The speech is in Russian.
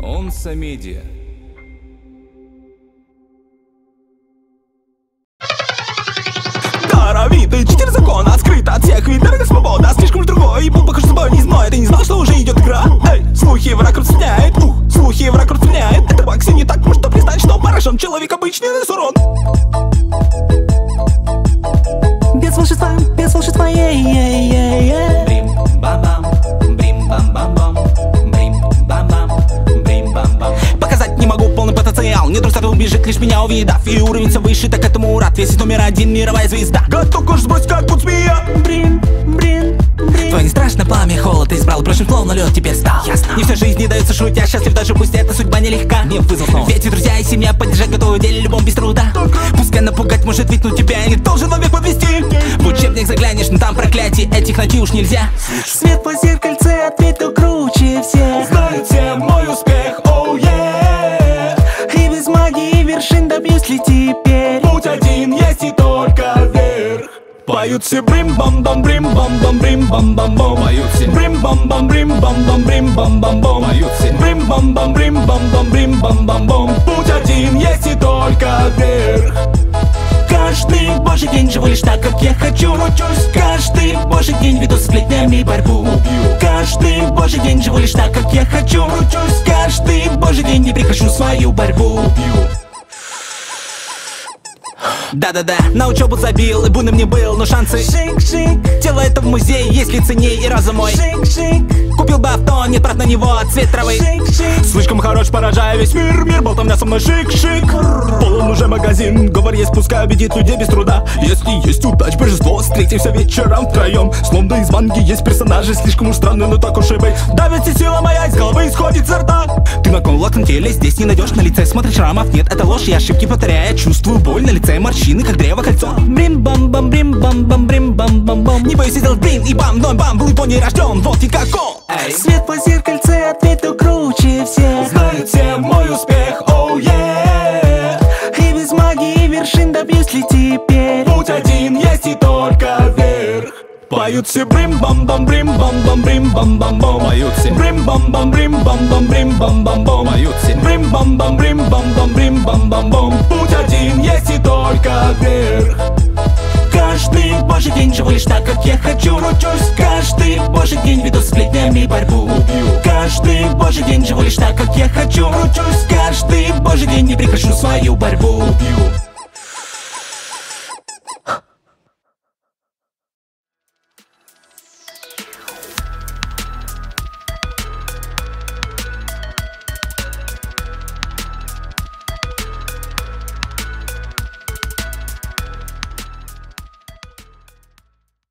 Онса Медиа. Даровитый читер закона, скрыт от всех, ведь дорога свобода. Слишком уж другой, был похож с собой, не знает. Ты не знал, что уже идет игра. Эй, слухи враг распространяет, слухи враг распространяет. Это Бакси не так, может признать, что поражен человек обычный нанес урон. Без волшебства, ей-ей-ей-ей. Брим-бам-бам, брим-бам-бам-бам, брим-бам-бам, брим-бам-бам. Показать не могу полный потенциал. Не друг убежит, лишь меня увидав. И уровень все выше, так этому рад. Весит номер один, мировая звезда. Готов кожу сбросить, как тут змея. Брин. Твое не страшно пламя, холод ты избрал. Прочим клоун, но лед теперь стал. Ясно. Не всю жизнь не дается шутя. Счастлив даже, пусть эта судьба нелегка. Не вызов снова. Ведь и друзья, и семья поддержать готовы в деле любом без труда. Пускай напугать может ведь, но тебя не должен вовек подвести. В учебник заглянешь, но там проклятие этих найти уж нельзя. Свет по зеркальце, ответ то круче всех. Знают все мой успех, оу, yeah. И без магии вершин добьюсь ли теперь? Путь один есть и только вверх. Поют все брим-бам-бам, брим-бам-бам, брим-бам-бам-бам. Поют все брим-бам-бам, брим-бам-бам, брим-бам-бам-бам. Поют все брим-бам-бам, брим-бам-бам, брим-бам-бам-бам. Путь один есть и только вверх. Каждый божий день живу лишь так, как я хочу. Учусь каждый божий день, веду с сплетнями борьбу. Каждый божий день живу лишь так, как я хочу. Учусь каждый божий день, не прекращу свою борьбу. Да-да-да, на учебу забил, и буйным не был, но шансы Шик-шик, тело это в музее, если ценней и разум мой. шик-шик, Купил бы авто, нет прав на него, цвет травы. шик-шик. Слишком хорош, поражая весь мир. Мир болтал меня со мной шик-шик. Полон уже магазин, говор есть, пускай убедит людей без труда. Если есть удач, божество, встретимся вечером втроем. Словно из манги есть персонажи, слишком уж странные, но так уж и быть. Давится сила моя, из головы исходит изо рта. Ты на лак на теле, здесь не найдешь, на лице смотришь шрамов. Нет, это ложь, я ошибки повторяю. Чувствую боль на лице, морщины, как древо кольцо. Брим-бам-бам, брим-бам-бам, брим-бам-бам-бам. Не боюсь сделать брин и бам, но бам, был Японии рожден, вот и како. Свет по зеркальце, ответ то круче всех. Знают все мой успех, оу, yeah. И без магии вершин добьюсь ли теперь? Путь один есть и только вверх. Поют все брим-бам-бам, брим-бам-бам, брим-бам-бам-бам. Поют все брим-бам-бам, брим-бам-бам, брим-бам-бам-бам. Поют все брим-бам-бам, брим-бам-бам, брим-бам-бам-бам. Путь один есть и только вверх. Каждый божий день живу лишь так, как я хочу. Учусь каждый божий день, веду с сплетнями борьбу. Каждый божий день живу лишь так, как я хочу. Учусь каждый божий день, не прекращу свою борьбу.